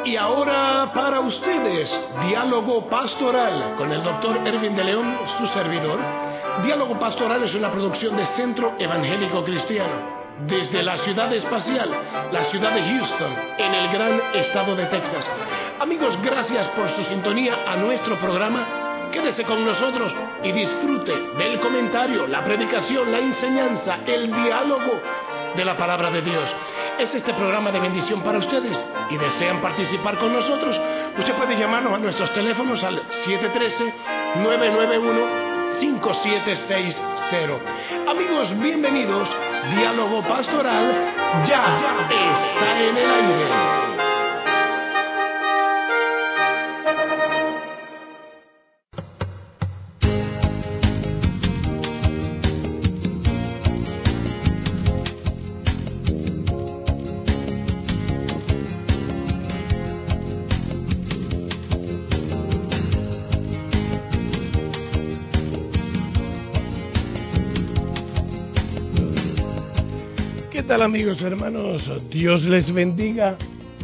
Y ahora para ustedes, Diálogo Pastoral con el Dr. Erwin de León, su servidor. Diálogo Pastoral es una producción de Centro Evangélico Cristiano, desde la ciudad espacial, la ciudad de Houston, en el gran estado de Texas. Amigos, gracias por su sintonía a nuestro programa. Quédese con nosotros y disfrute del comentario, la predicación, la enseñanza, el diálogo de la palabra de Dios. Es este programa de bendición para ustedes y desean participar con nosotros. Usted puede llamarnos a nuestros teléfonos al 713-991-5760. Amigos, bienvenidos. Diálogo Pastoral ya está en el aire. ¿Qué tal, amigos, hermanos? Dios les bendiga.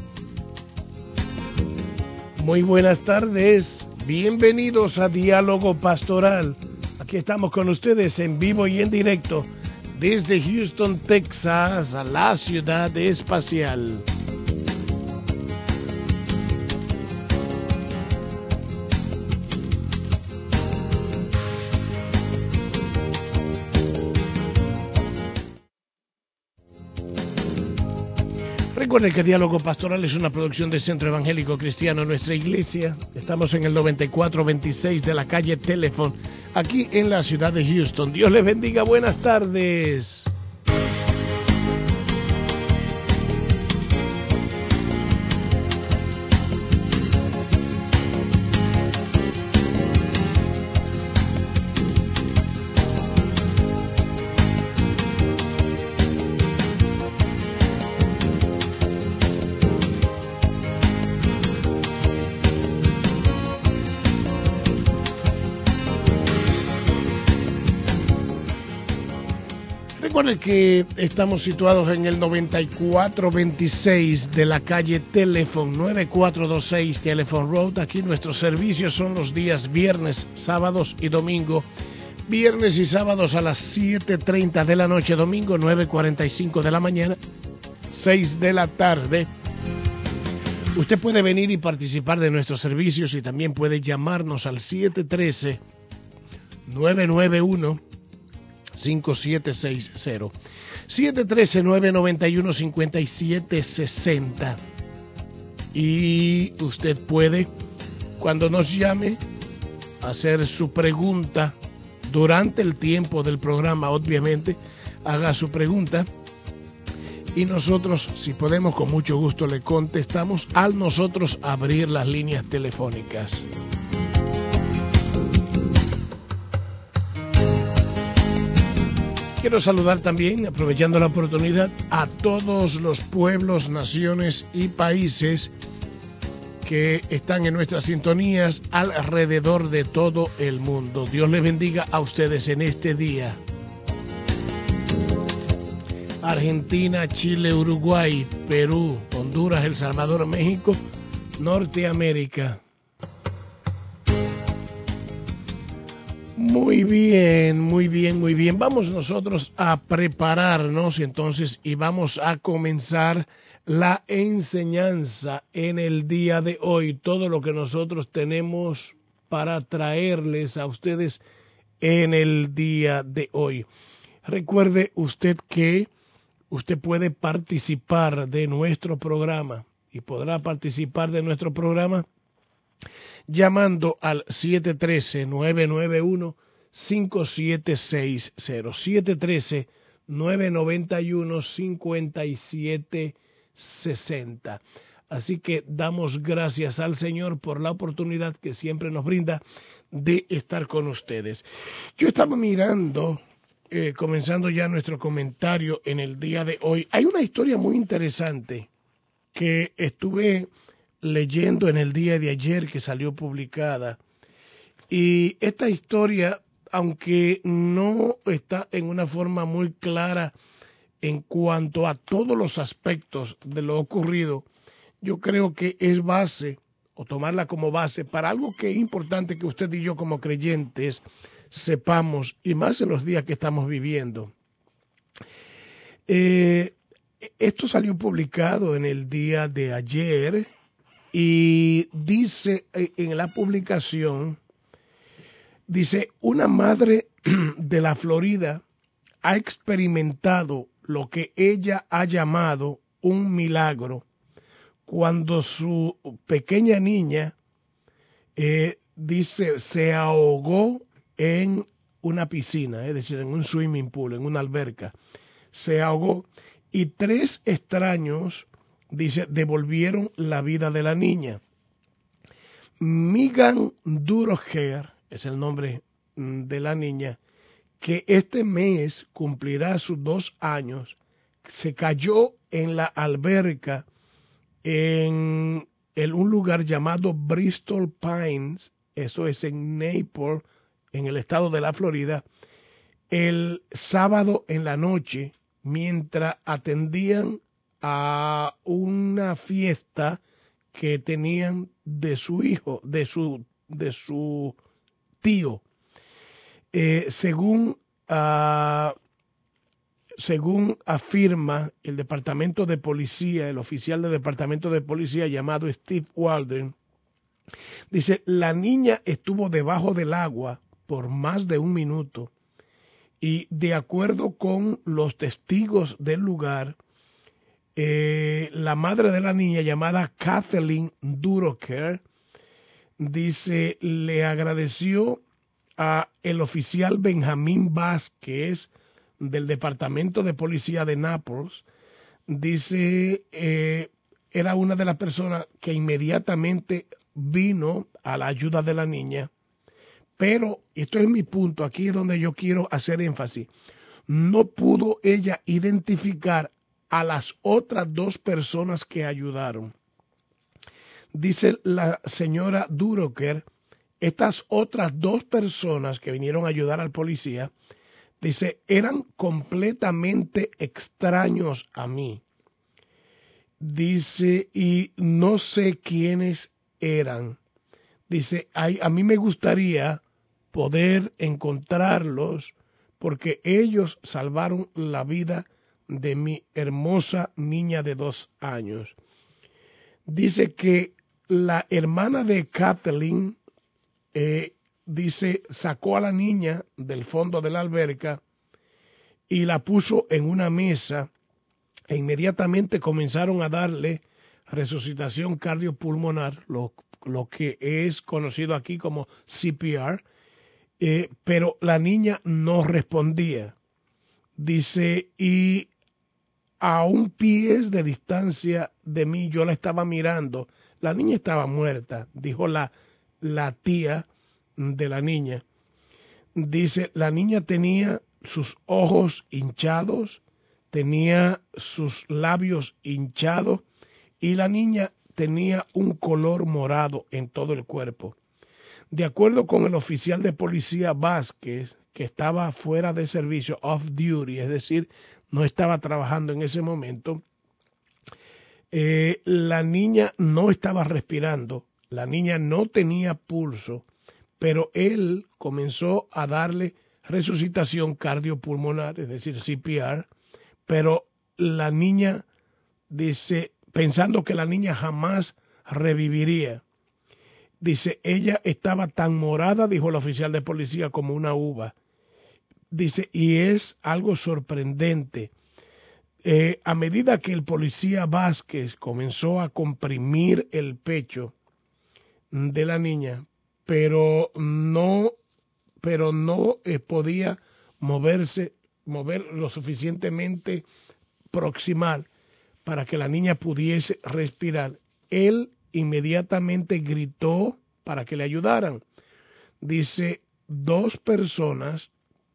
Muy buenas tardes. Bienvenidos a Diálogo Pastoral. Aquí estamos con ustedes en vivo y en directo desde Houston, Texas, a la ciudad espacial. Recuerden que Diálogo Pastoral es una producción del Centro Evangélico Cristiano, nuestra iglesia. Estamos en el 9426 de la calle Telephone, aquí en la ciudad de Houston. Dios les bendiga, buenas tardes. Recuerden que estamos situados en el 9426 de la calle Telephone, 9426 Telephone Road. Aquí nuestros servicios son los días viernes, sábados y domingo. Viernes y sábados a las 7:30 de la noche, domingo 9:45 de la mañana, 6 de la tarde. Usted puede venir y participar de nuestros servicios y también puede llamarnos al 713-991-5760. 713-991-5760. Y usted puede, cuando nos llame, hacer su pregunta durante el tiempo del programa. Obviamente, haga su pregunta y nosotros, si podemos, con mucho gusto le contestamos al nosotros abrir las líneas telefónicas. Quiero saludar también, aprovechando la oportunidad, a todos los pueblos, naciones y países que están en nuestras sintonías alrededor de todo el mundo. Dios les bendiga a ustedes en este día. Argentina, Chile, Uruguay, Perú, Honduras, El Salvador, México, Norteamérica. Muy bien, muy bien, muy bien. Vamos nosotros a prepararnos entonces y vamos a comenzar la enseñanza en el día de hoy. Todo lo que nosotros tenemos para traerles a ustedes en el día de hoy. Recuerde usted que usted puede participar de nuestro programa y podrá participar de nuestro programa llamando al 713-991-5760, 713-991-5760. Así que damos gracias al Señor por la oportunidad que siempre nos brinda de estar con ustedes. Yo estaba mirando, comenzando ya nuestro comentario en el día de hoy. Hay una historia muy interesante que estuve leyendo en el día de ayer, que salió publicada, y esta historia, aunque no está en una forma muy clara en cuanto a todos los aspectos de lo ocurrido, yo creo que es base, o tomarla como base, para algo que es importante que usted y yo como creyentes sepamos, y más en los días que estamos viviendo. Esto salió publicado en el día de ayer y dice en la publicación, dice, una madre de la Florida ha experimentado lo que ella ha llamado un milagro cuando su pequeña niña, dice, se ahogó en una piscina, es decir, en un swimming pool, en una alberca. Se ahogó y 3 extraños, dice, devolvieron la vida de la niña. Megan Durocher es el nombre de la niña, que este mes cumplirá sus 2 años, se cayó en la alberca en un lugar llamado Bristol Pines, eso es en Naples, en el estado de la Florida, el sábado en la noche, mientras atendían a una fiesta que tenían de su hijo, de su tío. Según afirma el departamento de policía, el oficial del departamento de policía llamado Steve Walden, dice, la niña estuvo debajo del agua por más de 1 minuto y de acuerdo con los testigos del lugar, la madre de la niña llamada Kathleen Durocher, dice, le agradeció a el oficial Benjamín Vázquez del departamento de policía de Naples, dice, era una de las personas que inmediatamente vino a la ayuda de la niña, pero esto es mi punto, aquí es donde yo quiero hacer énfasis, no pudo ella identificar a las otras 2 personas que ayudaron. Dice la señora Durocher, estas otras 2 personas que vinieron a ayudar al policía, dice, eran completamente extraños a mí. Dice, y no sé quiénes eran. Dice, a mí me gustaría poder encontrarlos porque ellos salvaron la vida de mi hermosa niña de 2 años. Dice que la hermana de Kathleen, dice, sacó a la niña del fondo de la alberca y la puso en una mesa e inmediatamente comenzaron a darle resucitación cardiopulmonar, lo que es conocido aquí como CPR, pero la niña no respondía. Dice, y a 1 pie de distancia de mí yo la estaba mirando, la niña estaba muerta, dijo la tía de la niña. Dice, la niña tenía sus ojos hinchados, tenía sus labios hinchados y la niña tenía un color morado en todo el cuerpo. De acuerdo con el oficial de policía Vázquez, que estaba fuera de servicio, off duty, es decir, no estaba trabajando en ese momento, la niña no estaba respirando, la niña no tenía pulso, pero él comenzó a darle resucitación cardiopulmonar, es decir, CPR, pero la niña, dice, pensando que la niña jamás reviviría. Dice, ella estaba tan morada, dijo el oficial de policía, como una uva. Dice, y es algo sorprendente. A medida que el policía Vázquez comenzó a comprimir el pecho de la niña, pero no podía mover lo suficientemente proximal para que la niña pudiese respirar, él inmediatamente gritó para que le ayudaran. Dice, 2 personas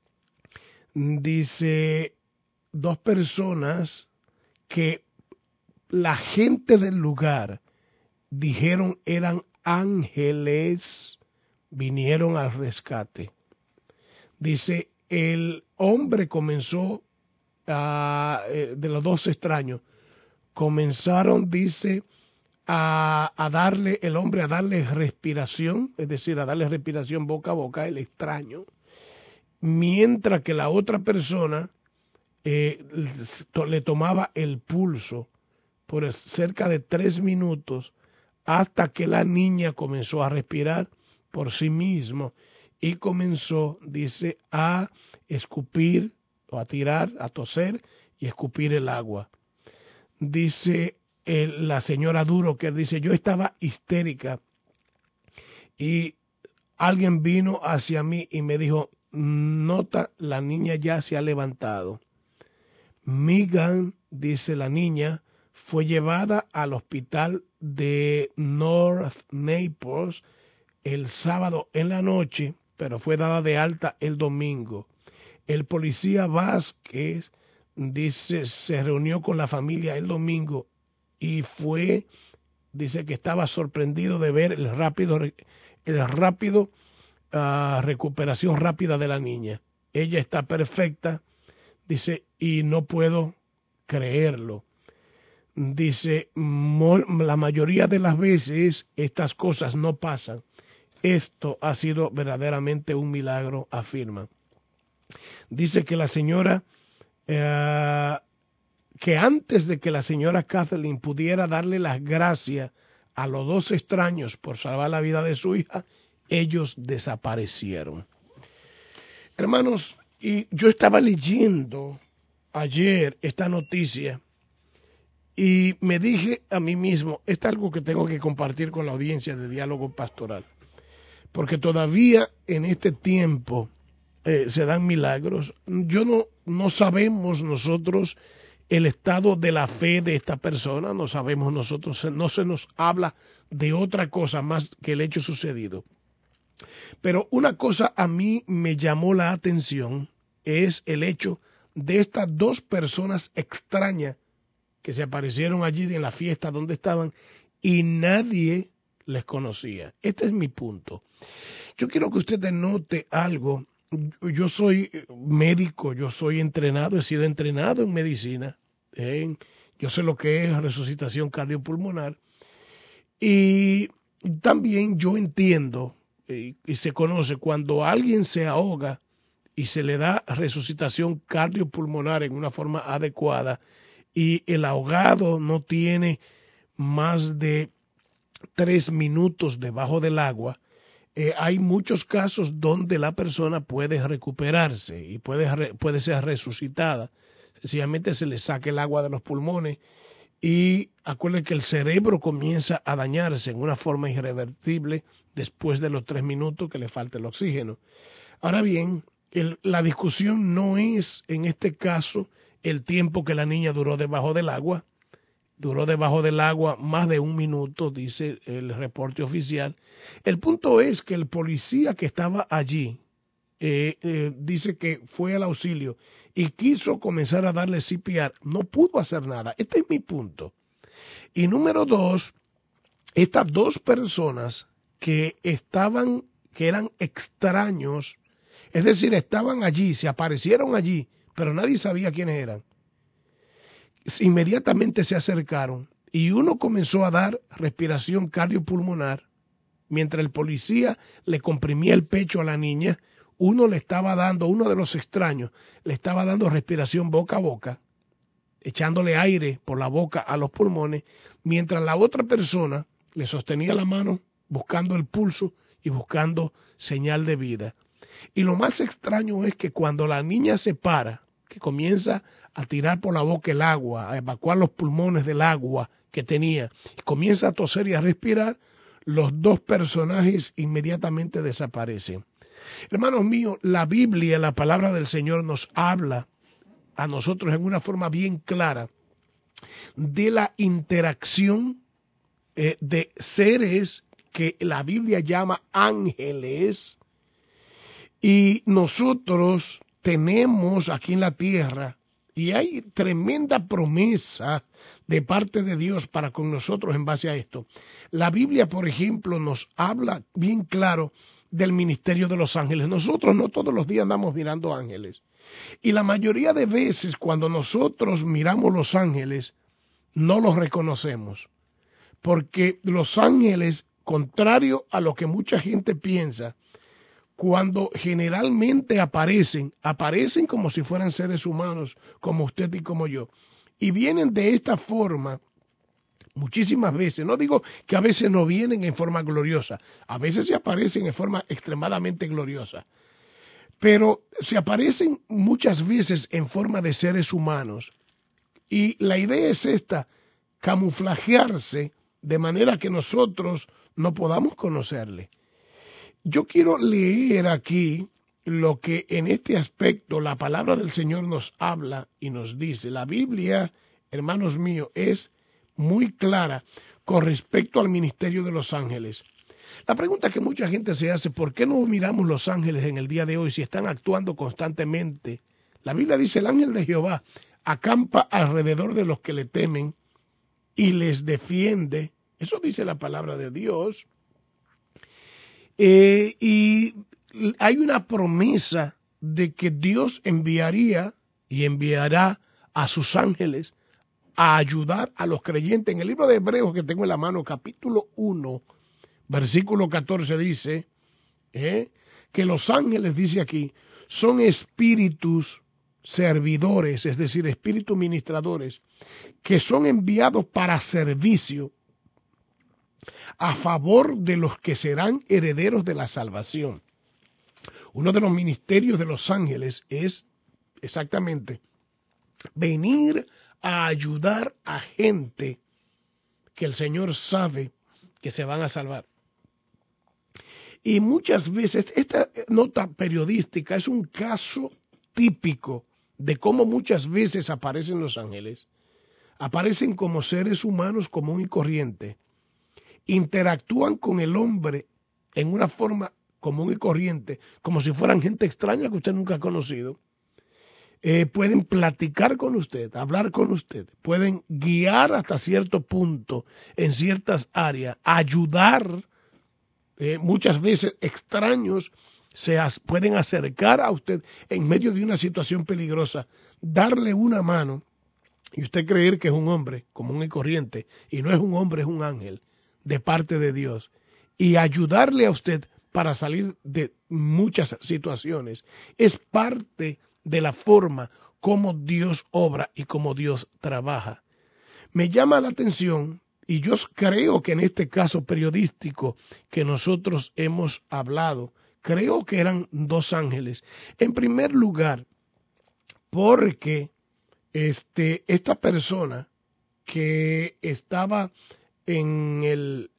que la gente del lugar dijeron eran ángeles, vinieron al rescate. Dice, el hombre comenzó, de los 2 extraños, comenzaron, dice, a darle respiración, es decir, a darle respiración boca a boca, el extraño, mientras que la otra persona le tomaba el pulso por cerca de 3 minutos hasta que la niña comenzó a respirar por sí mismo y comenzó, dice, a escupir o a tirar, a toser y escupir el agua. Dice la señora Duro, que dice, yo estaba histérica y alguien vino hacia mí y me dijo, nota, la niña ya se ha levantado. Megan, dice la niña, fue llevada al hospital de North Naples el sábado en la noche, pero fue dada de alta el domingo. El policía Vázquez, dice, se reunió con la familia el domingo y dice que estaba sorprendido de ver el rápido recuperación rápida de la niña. Ella está perfecta, dice, y no puedo creerlo. Dice, la mayoría de las veces estas cosas no pasan. Esto ha sido verdaderamente un milagro, afirma. Dice que la señora, que antes de que la señora Kathleen pudiera darle las gracias a los 2 extraños por salvar la vida de su hija, ellos desaparecieron. Hermanos, y yo estaba leyendo ayer esta noticia y me dije a mí mismo, esto es algo que tengo que compartir con la audiencia de Diálogo Pastoral, porque todavía en este tiempo se dan milagros. No sabemos nosotros el estado de la fe de esta persona, no sabemos nosotros, no se nos habla de otra cosa más que el hecho sucedido. Pero una cosa a mí me llamó la atención, es el hecho de estas 2 personas extrañas que se aparecieron allí en la fiesta donde estaban y nadie les conocía. Este es mi punto. Yo quiero que usted note algo. Yo soy médico, yo soy entrenado, he sido entrenado en medicina. Yo sé lo que es resucitación cardiopulmonar. Y también yo entiendo y se conoce cuando alguien se ahoga y se le da resucitación cardiopulmonar en una forma adecuada y el ahogado no tiene más de 3 minutos debajo del agua, hay muchos casos donde la persona puede recuperarse y puede ser resucitada. Sencillamente se le saca el agua de los pulmones y acuérdense que el cerebro comienza a dañarse en una forma irreversible después de los 3 minutos que le falta el oxígeno. Ahora bien, la discusión no es en este caso el tiempo que la niña duró debajo del agua. Duró debajo del agua más de 1 minuto, dice el reporte oficial. El punto es que el policía que estaba allí dice que fue al auxilio y quiso comenzar a darle CPR. No pudo hacer nada. Este es mi punto. Y número 2, estas 2 personas que eran extraños, es decir, estaban allí, se aparecieron allí, pero nadie sabía quiénes eran. Inmediatamente se acercaron y uno comenzó a dar respiración cardiopulmonar mientras el policía le comprimía el pecho a la niña. Uno de los extraños le estaba dando respiración boca a boca, echándole aire por la boca a los pulmones, mientras la otra persona le sostenía la mano buscando el pulso y buscando señal de vida. Y lo más extraño es que cuando la niña se para, que comienza a tirar por la boca el agua, a evacuar los pulmones del agua que tenía, y comienza a toser y a respirar, los 2 personajes inmediatamente desaparecen. Hermanos míos, la Biblia, la palabra del Señor, nos habla a nosotros en una forma bien clara de la interacción de seres que la Biblia llama ángeles, y nosotros tenemos aquí en la tierra, y hay tremenda promesa de parte de Dios para con nosotros en base a esto. La Biblia, por ejemplo, nos habla bien claro del ministerio de los ángeles. Nosotros no todos los días andamos mirando ángeles. Y la mayoría de veces cuando nosotros miramos los ángeles, no los reconocemos. porque los ángeles, contrario a lo que mucha gente piensa, cuando generalmente aparecen como si fueran seres humanos, como usted y como yo, y vienen de esta forma muchísimas veces. No digo que a veces no vienen en forma gloriosa, a veces se aparecen en forma extremadamente gloriosa, pero se aparecen muchas veces en forma de seres humanos. Y la idea es esta: camuflajearse de manera que nosotros no podamos conocerle. Yo quiero leer aquí lo que en este aspecto la palabra del Señor nos habla y nos dice. La Biblia, hermanos míos, es muy clara con respecto al ministerio de los ángeles. La pregunta que mucha gente se hace: ¿por qué no miramos los ángeles en el día de hoy si están actuando constantemente? La Biblia dice: el ángel de Jehová acampa alrededor de los que le temen y les defiende. Eso dice la palabra de Dios. Y hay una promesa de que Dios enviaría y enviará a sus ángeles a ayudar a los creyentes. En el libro de Hebreos que tengo en la mano, capítulo 1, versículo 14, dice que los ángeles, dice aquí, son espíritus servidores, es decir, espíritus ministradores, que son enviados para servicio a favor de los que serán herederos de la salvación. Uno de los ministerios de los ángeles es exactamente venir a ayudar a gente que el Señor sabe que se van a salvar. Y muchas veces esta nota periodística es un caso típico de cómo muchas veces aparecen los ángeles. Aparecen como seres humanos común y corriente. Interactúan con el hombre en una forma común y corriente, como si fueran gente extraña que usted nunca ha conocido. Pueden platicar con usted, hablar con usted, pueden guiar hasta cierto punto en ciertas áreas, ayudar. Muchas veces extraños pueden acercar a usted en medio de una situación peligrosa, darle una mano y usted creer que es un hombre común y corriente, y no es un hombre, es un ángel de parte de Dios, y ayudarle a usted para salir de muchas situaciones. Es parte de la forma como Dios obra y como Dios trabaja. Me llama la atención, y yo creo que en este caso periodístico que nosotros hemos hablado, creo que eran dos ángeles. En primer lugar, porque esta persona que estaba en el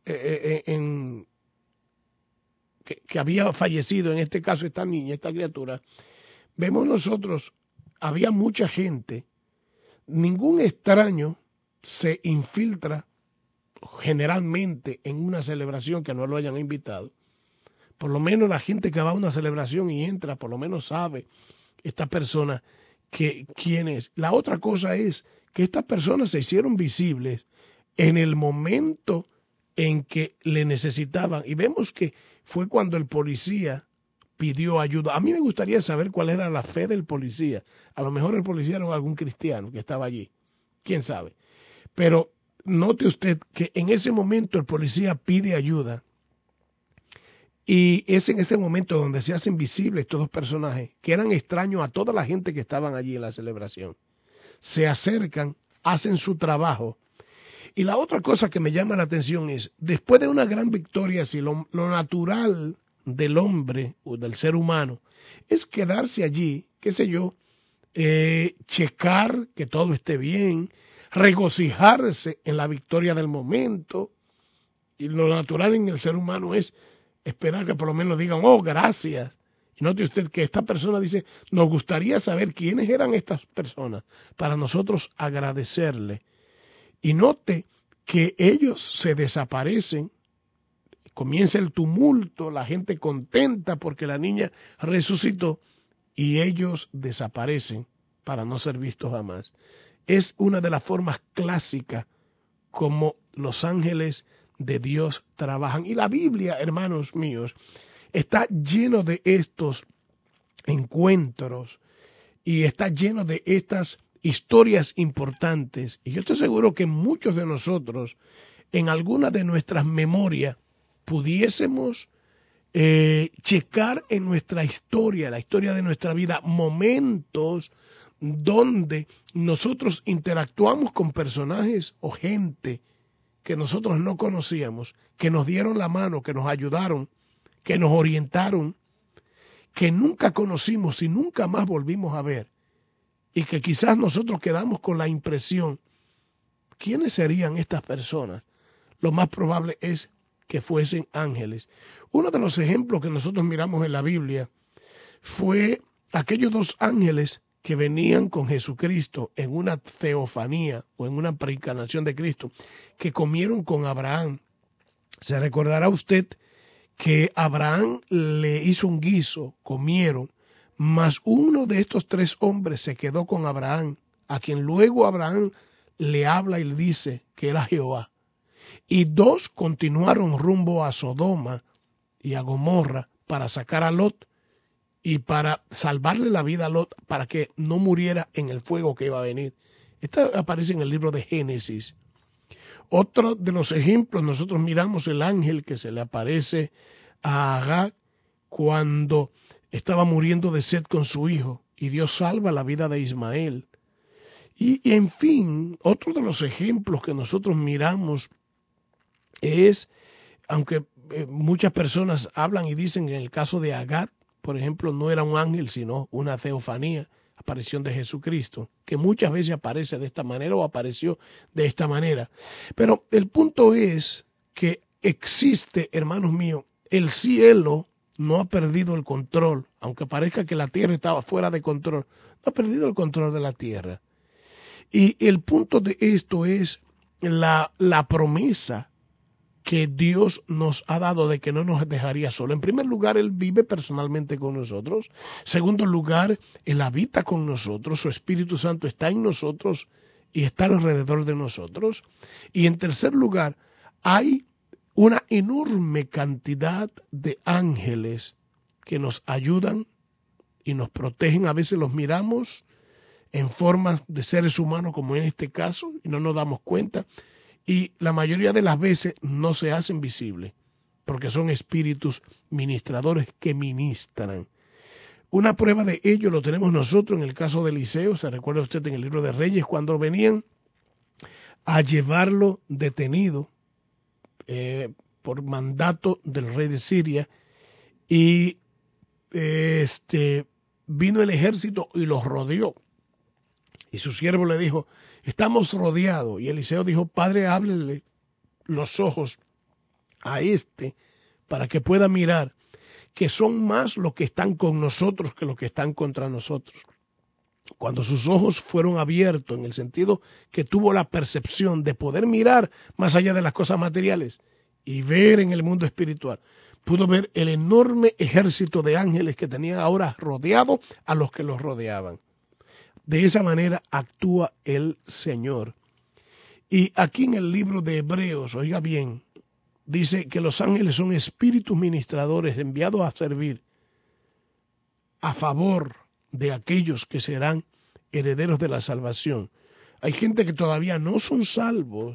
que había fallecido, en este caso esta niña, esta criatura, vemos nosotros, había mucha gente, ningún extraño se infiltra generalmente en una celebración que no lo hayan invitado. Por lo menos la gente que va a una celebración y entra, por lo menos sabe esta persona quién es. La otra cosa es que estas personas se hicieron visibles en el momento en que le necesitaban, y vemos que fue cuando el policía pidió ayuda. A mí me gustaría saber cuál era la fe del policía. A lo mejor el policía era algún cristiano que estaba allí, quién sabe. Pero note usted que en ese momento el policía pide ayuda, y es en ese momento donde se hacen visibles estos dos personajes que eran extraños a toda la gente que estaban allí en la celebración. Se acercan, hacen su trabajo. Y la otra cosa que me llama la atención es, después de una gran victoria, si lo natural del hombre o del ser humano es quedarse allí, qué sé yo, checar que todo esté bien, regocijarse en la victoria del momento, y lo natural en el ser humano es esperar que por lo menos digan, oh, gracias. Y note usted que esta persona dice, nos gustaría saber quiénes eran estas personas para nosotros agradecerle. Y note que ellos se desaparecen, comienza el tumulto, la gente contenta porque la niña resucitó, y ellos desaparecen para no ser vistos jamás. Es una de las formas clásicas como los ángeles de Dios trabajan. Y la Biblia, hermanos míos, está lleno de estos encuentros y está lleno de estas historias importantes. Y yo estoy seguro que muchos de nosotros en alguna de nuestras memorias pudiésemos checar en nuestra historia, la historia de nuestra vida, momentos donde nosotros interactuamos con personajes o gente que nosotros no conocíamos, que nos dieron la mano, que nos ayudaron, que nos orientaron, que nunca conocimos y nunca más volvimos a ver, y que quizás nosotros quedamos con la impresión, ¿quiénes serían estas personas? Lo más probable es que fuesen ángeles. Uno de los ejemplos que nosotros miramos en la Biblia fue aquellos dos ángeles que venían con Jesucristo en una teofanía o en una preencarnación de Cristo, que comieron con Abraham. Se recordará usted que Abraham le hizo un guiso, comieron, mas uno de estos tres hombres se quedó con Abraham, a quien luego Abraham le habla y le dice que era Jehová. Y dos continuaron rumbo a Sodoma y a Gomorra para sacar a Lot y para salvarle la vida a Lot, para que no muriera en el fuego que iba a venir. Esto aparece en el libro de Génesis. Otro de los ejemplos, nosotros miramos el ángel que se le aparece a Agar cuando estaba muriendo de sed con su hijo, y Dios salva la vida de Ismael. Y en fin, otro de los ejemplos que nosotros miramos es, aunque muchas personas hablan y dicen que en el caso de Agar, por ejemplo, no era un ángel, sino una teofanía, aparición de Jesucristo, que muchas veces aparece de esta manera o apareció de esta manera. Pero el punto es que existe, hermanos míos, el cielo no ha perdido el control, aunque parezca que la tierra estaba fuera de control, no ha perdido el control de la tierra. Y el punto de esto es la promesa que Dios nos ha dado de que no nos dejaría solo. En primer lugar, Él vive personalmente con nosotros. En segundo lugar, Él habita con nosotros, su Espíritu Santo está en nosotros y está alrededor de nosotros. Y en tercer lugar, hay una enorme cantidad de ángeles que nos ayudan y nos protegen. A veces los miramos en forma de seres humanos, como en este caso, y no nos damos cuenta. Y la mayoría de las veces no se hacen visibles, porque son espíritus ministradores que ministran. Una prueba de ello lo tenemos nosotros en el caso de Eliseo. Se recuerda usted en el libro de Reyes, cuando venían a llevarlo detenido por mandato del rey de Siria, y vino el ejército y los rodeó. Y su siervo le dijo, estamos rodeados. Y Eliseo dijo, Padre, háblele los ojos a para que pueda mirar que son más los que están con nosotros que los que están contra nosotros. Cuando sus ojos fueron abiertos, en el sentido que tuvo la percepción de poder mirar más allá de las cosas materiales y ver en el mundo espiritual, pudo ver el enorme ejército de ángeles que tenían ahora rodeado a los que los rodeaban. De esa manera actúa el Señor. Y aquí en el libro de Hebreos, oiga bien, dice que los ángeles son espíritus ministradores enviados a servir a favor de aquellos que serán herederos de la salvación. Hay gente que todavía no son salvos,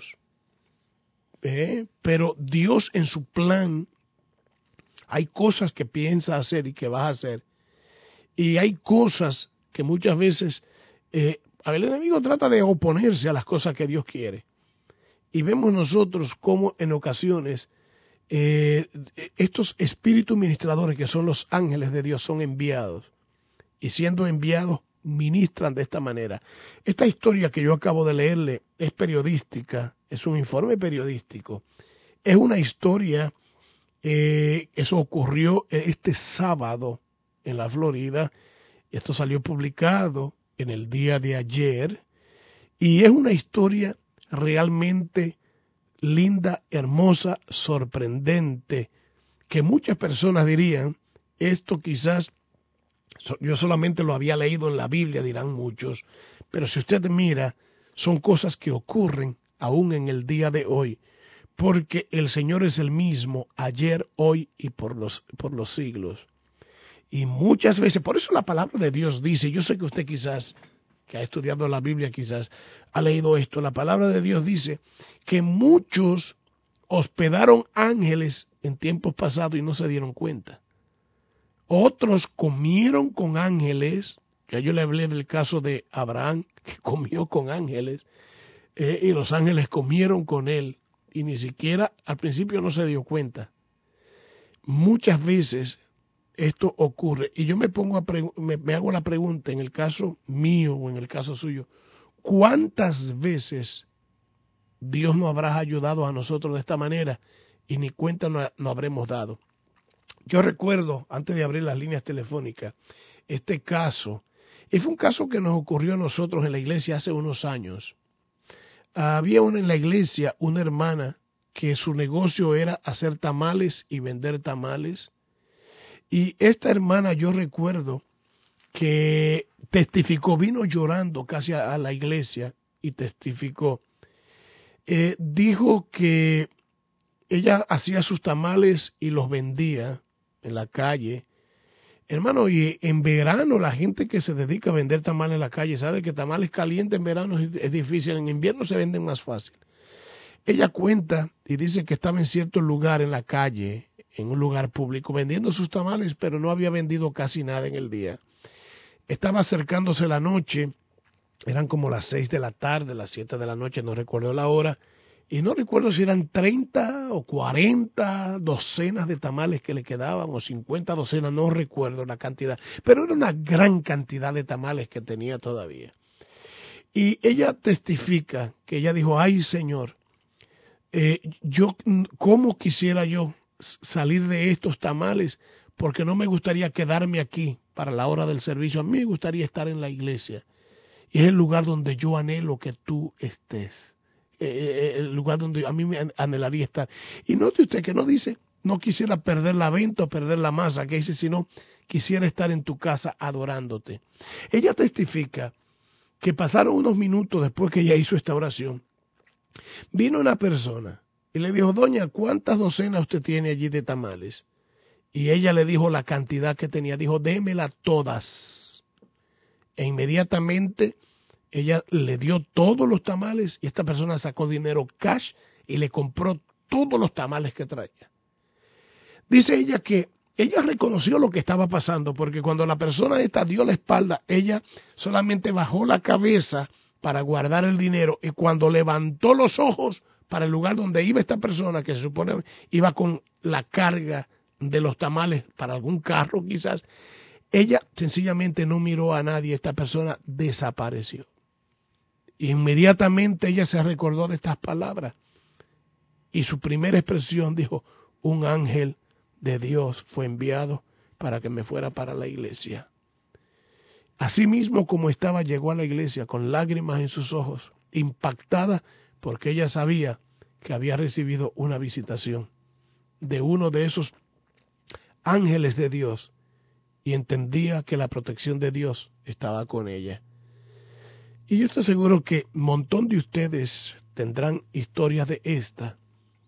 pero Dios en su plan hay cosas que piensa hacer y que va a hacer. Y hay cosas que muchas veces el enemigo trata de oponerse a las cosas que Dios quiere. Y vemos nosotros cómo en ocasiones estos espíritus ministradores, que son los ángeles de Dios, son enviados. Y siendo enviados, ministran de esta manera. Esta historia que yo acabo de leerle es periodística, es un informe periodístico. Es una historia, eso ocurrió este sábado en la Florida. Esto salió publicado en el día de ayer, y es una historia realmente linda, hermosa, sorprendente, que muchas personas dirían, esto quizás yo solamente lo había leído en la Biblia, dirán muchos, pero si usted mira, son cosas que ocurren aún en el día de hoy, porque el Señor es el mismo ayer, hoy y por los siglos. Y muchas veces, por eso la palabra de Dios dice, yo sé que usted quizás, que ha estudiado la Biblia, quizás ha leído esto, la palabra de Dios dice que muchos hospedaron ángeles en tiempos pasados y no se dieron cuenta. Otros comieron con ángeles, ya yo le hablé del caso de Abraham, que comió con ángeles, y los ángeles comieron con él, y ni siquiera al principio no se dio cuenta. Muchas veces esto ocurre, y yo me pongo me hago la pregunta, en el caso mío o en el caso suyo, ¿cuántas veces Dios nos habrá ayudado a nosotros de esta manera y ni cuenta no habremos dado? Yo recuerdo, antes de abrir las líneas telefónicas, este caso, y fue un caso que nos ocurrió a nosotros en la iglesia hace unos años. Había en la iglesia una hermana que su negocio era hacer tamales y vender tamales, y esta hermana, yo recuerdo que testificó, vino llorando casi a la iglesia y testificó. Dijo que ella hacía sus tamales y los vendía en la calle. Hermano, y en verano la gente que se dedica a vender tamales en la calle sabe que tamales calientes en verano es difícil, en invierno se venden más fácil. Ella cuenta y dice que estaba en cierto lugar en la calle, en un lugar público, vendiendo sus tamales, pero no había vendido casi nada en el día. Estaba acercándose la noche, eran como las 6 de la tarde, las 7 de la noche, no recuerdo la hora, y no recuerdo si eran 30 o 40 docenas de tamales que le quedaban, o 50 docenas, no recuerdo la cantidad, pero era una gran cantidad de tamales que tenía todavía. Y ella testifica que ella dijo, ay Señor, ¿cómo quisiera yo salir de estos tamales? Porque no me gustaría quedarme aquí para la hora del servicio, a mí me gustaría estar en la iglesia. Y es el lugar donde yo anhelo que tú estés. El lugar donde a mí me anhelaría estar. Y note usted que no dice, no quisiera perder la venta o perder la masa, que dice, sino quisiera estar en tu casa adorándote. Ella testifica que pasaron unos minutos después que ella hizo esta oración. Vino una persona y le dijo, doña, ¿cuántas docenas usted tiene allí de tamales? Y ella le dijo la cantidad que tenía, dijo, démela todas. E inmediatamente ella le dio todos los tamales y esta persona sacó dinero cash y le compró todos los tamales que traía. Dice ella que ella reconoció lo que estaba pasando porque cuando la persona esta dio la espalda, ella solamente bajó la cabeza para guardar el dinero y cuando levantó los ojos para el lugar donde iba esta persona, que se supone iba con la carga de los tamales para algún carro quizás, ella sencillamente no miró a nadie, esta persona desapareció. Inmediatamente ella se recordó de estas palabras y su primera expresión dijo, un ángel de Dios fue enviado para que me fuera para la iglesia. Así mismo como estaba, llegó a la iglesia con lágrimas en sus ojos, impactada porque ella sabía que había recibido una visitación de uno de esos ángeles de Dios y entendía que la protección de Dios estaba con ella. Y yo estoy seguro que un montón de ustedes tendrán historias de esta.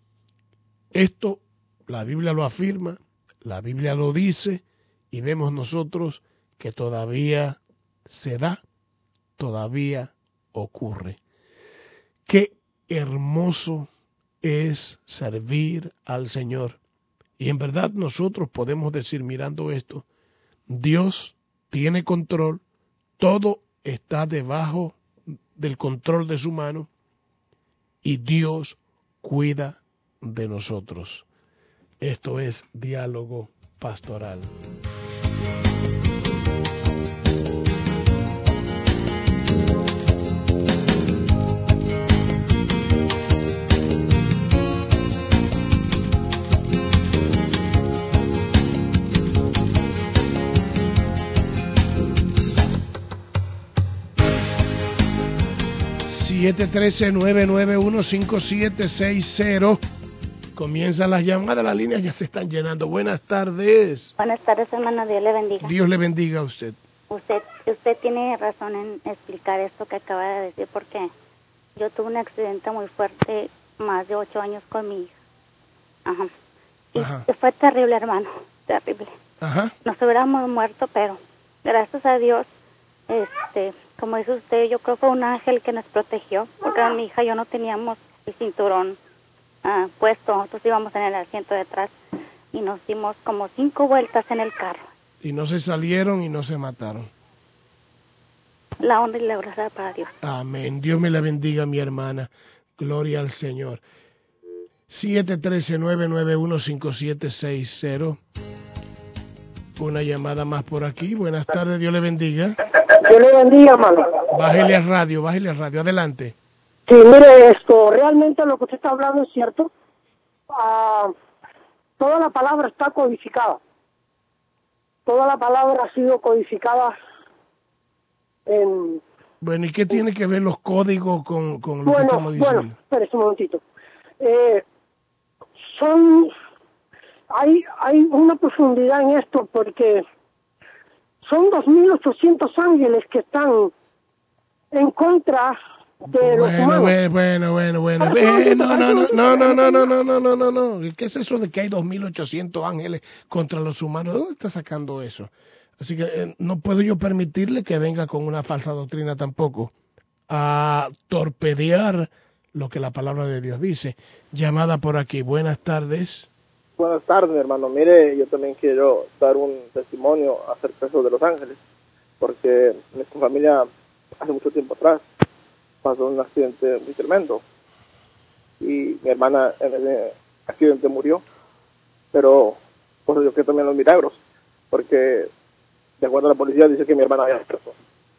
Esto, la Biblia lo afirma, la Biblia lo dice, y vemos nosotros que todavía se da, todavía ocurre. Qué hermoso es servir al Señor. Y en verdad nosotros podemos decir, mirando esto, Dios tiene control, todo está debajo del control de su mano y Dios cuida de nosotros. Esto es Diálogo Pastoral. (713-991-5760) Comienzan las llamadas, las líneas ya se están llenando. Buenas tardes. Buenas tardes, hermano. Dios le bendiga. Dios le bendiga a usted. Usted tiene razón en explicar esto que acaba de decir, porque yo tuve un accidente muy fuerte, más de 8 años con mi hija. Ajá. Y fue terrible, hermano, terrible. Ajá. Nos hubiéramos muerto, pero gracias a Dios, como dice usted, yo creo que fue un ángel que nos protegió, porque mi hija y yo no teníamos el cinturón puesto. Nosotros íbamos en el asiento de atrás y nos dimos como 5 vueltas en el carro. Y no se salieron y no se mataron. La honra y la gloria para Dios. Amén. Dios me la bendiga, mi hermana. Gloria al Señor. 713-991-5760. Una llamada más por aquí. Buenas tardes, Dios le bendiga. Dios le bendiga, hermano. Bájele al radio, adelante. Sí, mire, realmente lo que usted está hablando es cierto. Toda la palabra está codificada. Toda la palabra ha sido codificada en... Bueno, ¿y qué tiene que ver los códigos con lo que estamos diciendo? Bueno, espérese un momentito. Hay una profundidad en esto porque son 2.800 ángeles que están en contra de los humanos. Bueno. No. ¿Qué es eso de que hay 2.800 ángeles contra los humanos? ¿De dónde está sacando eso? Así que no puedo yo permitirle que venga con una falsa doctrina tampoco a torpedear lo que la palabra de Dios dice. Llamada por aquí. Buenas tardes. Buenas tardes, hermano. Mire, yo también quiero dar un testimonio acerca de eso de los ángeles, porque nuestra familia hace mucho tiempo atrás pasó un accidente muy tremendo y mi hermana en ese accidente murió, pero pues yo creo también los milagros, porque de acuerdo a la policía dice que mi hermana había muerto,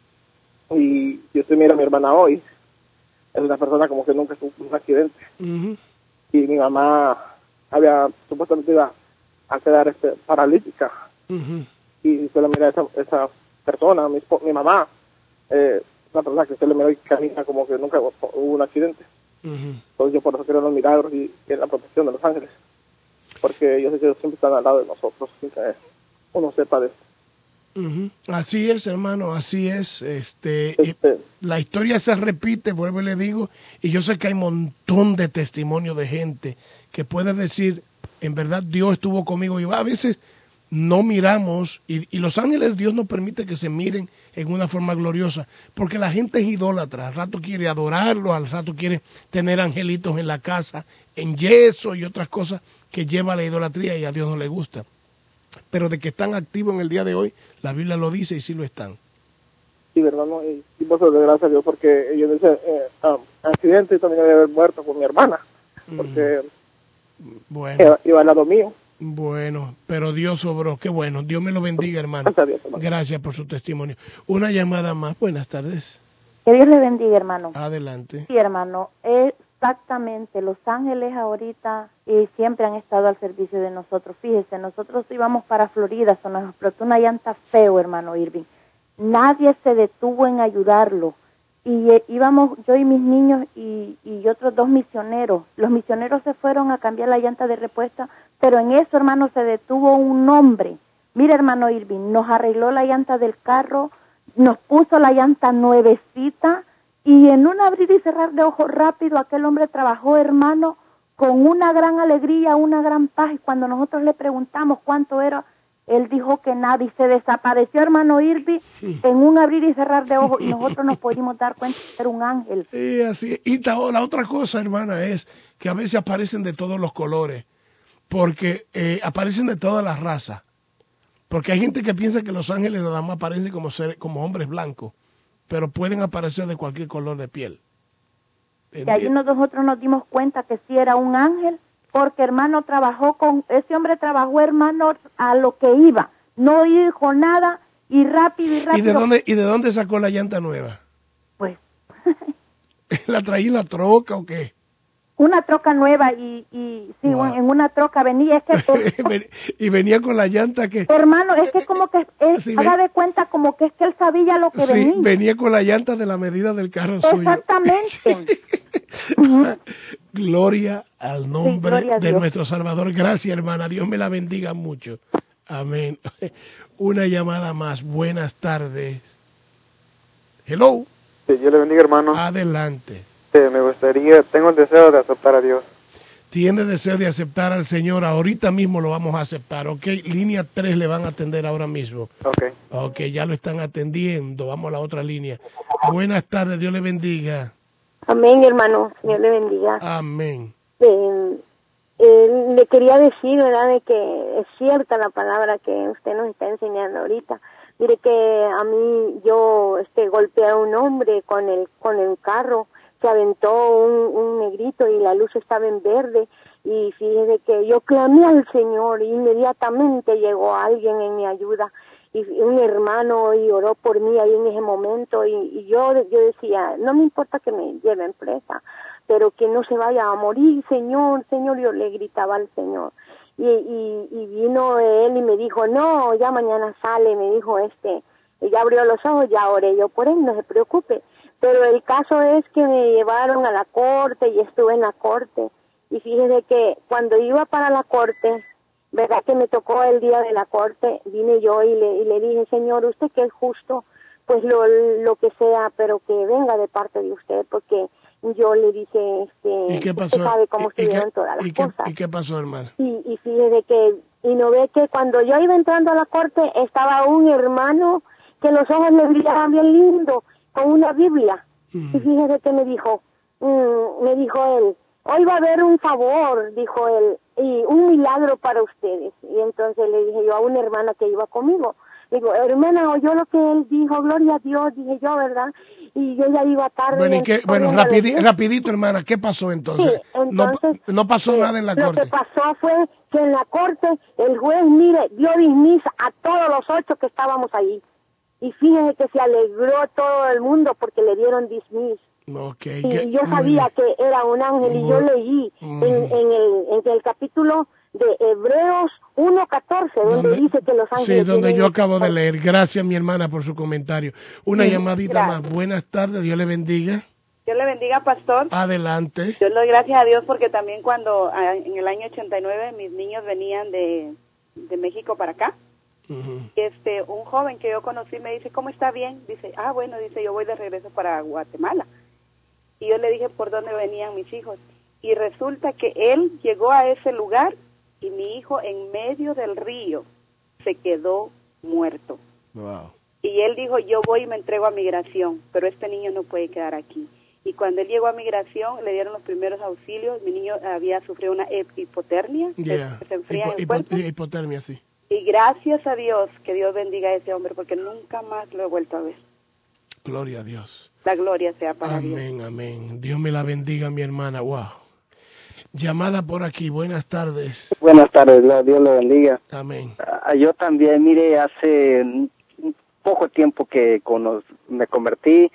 y si usted mira a mi hermana hoy, es una persona como que nunca tuvo un accidente. Uh-huh. Y mi mamá supuestamente iba a quedar paralítica. Uh-huh. Y usted la mira esa persona, mi mamá, una persona que usted le mira y camina como que nunca hubo un accidente. Uh-huh. Entonces yo por eso creo en los milagros y en la protección de los ángeles, porque yo sé que ellos siempre están al lado de nosotros sin que uno sepa de eso. Uh-huh. Así es, hermano, así es. Y la historia se repite, vuelvo y le digo, y yo sé que hay un montón de testimonios de gente que puede decir, en verdad Dios estuvo conmigo, y a veces no miramos, y los ángeles Dios no permite que se miren en una forma gloriosa, porque la gente es idólatra, al rato quiere adorarlo, al rato quiere tener angelitos en la casa, en yeso y otras cosas que lleva a la idolatría, y a Dios no le gusta. Pero de que están activos en el día de hoy, la Biblia lo dice y sí lo están. Sí, verdad, ¿no? Y por eso, gracias a Dios, porque yo en ese accidente también había haber muerto con mi hermana, porque iba al lado mío. Bueno, pero Dios obró, qué bueno, Dios me lo bendiga, hermano. Gracias a Dios, hermano. Gracias por su testimonio. Una llamada más, buenas tardes. Que Dios le bendiga, hermano. Adelante. Sí, hermano, exactamente, los ángeles ahorita siempre han estado al servicio de nosotros. Fíjese, nosotros íbamos para Florida, se nos explotó una llanta feo, hermano Irving. Nadie se detuvo en ayudarlo. Y íbamos yo y mis niños y otros 2 misioneros. Los misioneros se fueron a cambiar la llanta de repuesto, pero en eso, hermano, se detuvo un hombre. Mira, hermano Irving, nos arregló la llanta del carro, nos puso la llanta nuevecita, y en un abrir y cerrar de ojos rápido aquel hombre trabajó, hermano, con una gran alegría, una gran paz, y cuando nosotros le preguntamos cuánto era, él dijo que nada, y se desapareció, hermano Irving, en un abrir y cerrar de ojos, y nosotros nos pudimos dar cuenta que era un ángel. Sí, así. Y la otra cosa, hermana, es que a veces aparecen de todos los colores, porque aparecen de todas las razas. Porque hay gente que piensa que los ángeles nada más aparecen como hombres blancos, pero pueden aparecer de cualquier color de piel. Y allí nosotros nos dimos cuenta que sí era un ángel, porque hermano ese hombre trabajó, hermano, a lo que iba, no dijo nada, y rápido. ¿Y de dónde sacó la llanta nueva? Pues ¿la traía en la troca o qué? Una troca nueva, y sí, wow. En una troca venía, y venía con la llanta que... Hermano, es que como que, sí, haga de cuenta como que es que él sabía lo que venía. Sí, venía con la llanta de la medida del carro suyo. Exactamente. Gloria al nombre de nuestro Salvador. Gracias, hermana, Dios me la bendiga mucho. Amén. Una llamada más, buenas tardes. Hello. Sí, Dios le bendiga, hermano. Adelante. Me gustaría, tengo el deseo de aceptar a Dios. Tiene deseo de aceptar al Señor, ahorita mismo lo vamos a aceptar, ¿ok? Línea 3 le van a atender ahora mismo. Ok, ya lo están atendiendo, vamos a la otra línea. Buenas tardes, Dios le bendiga. Amén, hermano, Dios le bendiga. Amén. le quería decir, ¿verdad?, de que es cierta la palabra que usted nos está enseñando ahorita. Mire que a mí yo golpeé a un hombre con el carro, se aventó un negrito y la luz estaba en verde, y fíjese que yo clamé al Señor y inmediatamente llegó alguien en mi ayuda, y un hermano, y oró por mí ahí en ese momento, y yo decía, no me importa que me lleven presa, pero que no se vaya a morir, Señor, Señor. Yo le gritaba al Señor, y vino él y me dijo, no, ya mañana sale, me dijo y ya abrió los ojos, ya oré yo por él, no se preocupe. Pero el caso es que me llevaron a la corte y estuve en la corte, y fíjese que cuando iba para la corte, verdad que me tocó el día de la corte, vine yo y le dije, Señor, usted que es justo, pues lo que sea, pero que venga de parte de usted, porque yo le dije, ¿Y qué pasó? usted sabe cómo estuvieron todas las cosas. ¿Y qué pasó, hermano? Y fíjese que, y no ve que cuando yo iba entrando a la corte, estaba un hermano que los ojos le brillaban bien lindo, con una Biblia. Y fíjese que me dijo él, hoy va a haber un favor, dijo él, y un milagro para ustedes. Y entonces le dije yo a una hermana que iba conmigo, digo, hermana, oyó lo que él dijo, gloria a Dios, dije yo, ¿verdad? Y yo ya iba tarde. Bueno, rapidito, hermana, ¿qué pasó entonces? Sí, entonces no pasó nada en la corte. Lo que pasó fue que en la corte el juez, mire, dio dismiss a todos los 8 que estábamos ahí. Y fíjense que se alegró todo el mundo porque le dieron dismiss. Okay, y yo sabía que era un ángel, y yo leí en el capítulo de Hebreos 1:14, donde dice que los ángeles... Sí, donde yo acabo de leer. Gracias, mi hermana, por su comentario. Una llamadita más. Buenas tardes, Dios le bendiga. Dios le bendiga, pastor. Adelante. Yo le doy gracias a Dios porque también cuando en el año 89 mis niños venían de México para acá, un joven que yo conocí me dice, ¿cómo está? Bien. Dice, bueno, dice, yo voy de regreso para Guatemala. Y yo le dije por dónde venían mis hijos. Y resulta que él llegó a ese lugar y mi hijo en medio del río se quedó muerto. Wow. Y él dijo, yo voy y me entrego a migración, pero este niño no puede quedar aquí. Y cuando él llegó a migración, le dieron los primeros auxilios. Mi niño había sufrido una hipotermia, que se enfría en el cuerpo. Hipotermia, sí. Y gracias a Dios, que Dios bendiga a ese hombre, porque nunca más lo he vuelto a ver. Gloria a Dios. La gloria sea para Dios. Amén, amén. Dios me la bendiga, mi hermana. Wow. Llamada por aquí, buenas tardes. Buenas tardes, Dios le bendiga. Amén. Yo también, mire, hace poco tiempo que me convertí,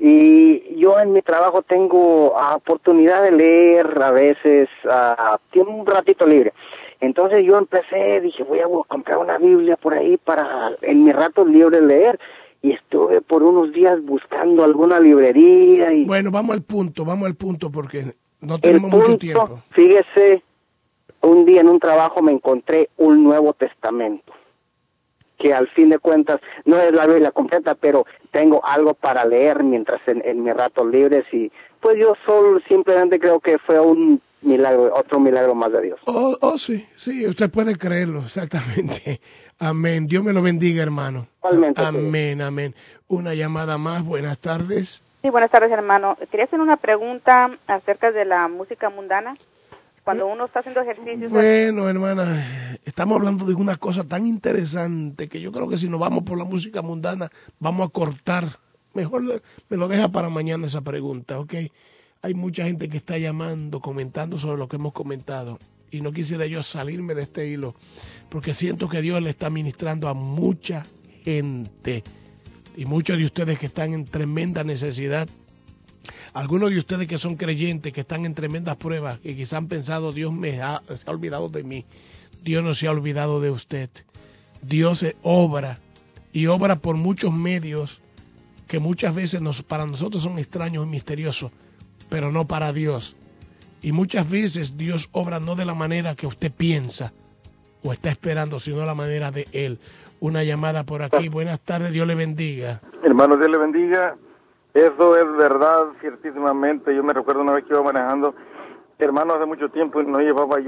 y yo en mi trabajo tengo oportunidad de leer a veces, tengo un ratito libre. Entonces yo dije, voy a comprar una Biblia por ahí para en mis ratos libres leer, y estuve por unos días buscando alguna librería. Bueno, vamos al punto porque no tenemos mucho tiempo. Fíjese, un día en un trabajo me encontré un Nuevo Testamento, que al fin de cuentas no es la Biblia completa, pero tengo algo para leer mientras en mis ratos libres, y pues yo solo simplemente creo que fue un milagro, otro milagro más de Dios. Sí, usted puede creerlo, exactamente. Amén. Dios me lo bendiga, hermano. Igualmente. Amén, amén. Una llamada más. Buenas tardes. Sí, buenas tardes, hermano. Quería hacer una pregunta acerca de la música mundana. Cuando uno está haciendo ejercicios... Bueno, hermana, estamos hablando de una cosa tan interesante que yo creo que si nos vamos por la música mundana, vamos a cortar. Mejor me lo deja para mañana esa pregunta, ¿ok? Hay mucha gente que está llamando, comentando sobre lo que hemos comentado, y no quisiera yo salirme de este hilo, porque siento que Dios le está ministrando a mucha gente, y muchos de ustedes que están en tremenda necesidad, algunos de ustedes que son creyentes, que están en tremendas pruebas, que quizás han pensado, Dios se ha olvidado de mí. Dios no se ha olvidado de usted. Dios obra, y obra por muchos medios que muchas veces para nosotros son extraños y misteriosos, pero no para Dios. Y muchas veces Dios obra no de la manera que usted piensa o está esperando, sino de la manera de Él. Una llamada por aquí. Buenas tardes, Dios le bendiga. Hermano, Dios le bendiga. Eso es verdad, ciertísimamente. Yo me recuerdo una vez que iba manejando, hermano, hace mucho tiempo no llevaba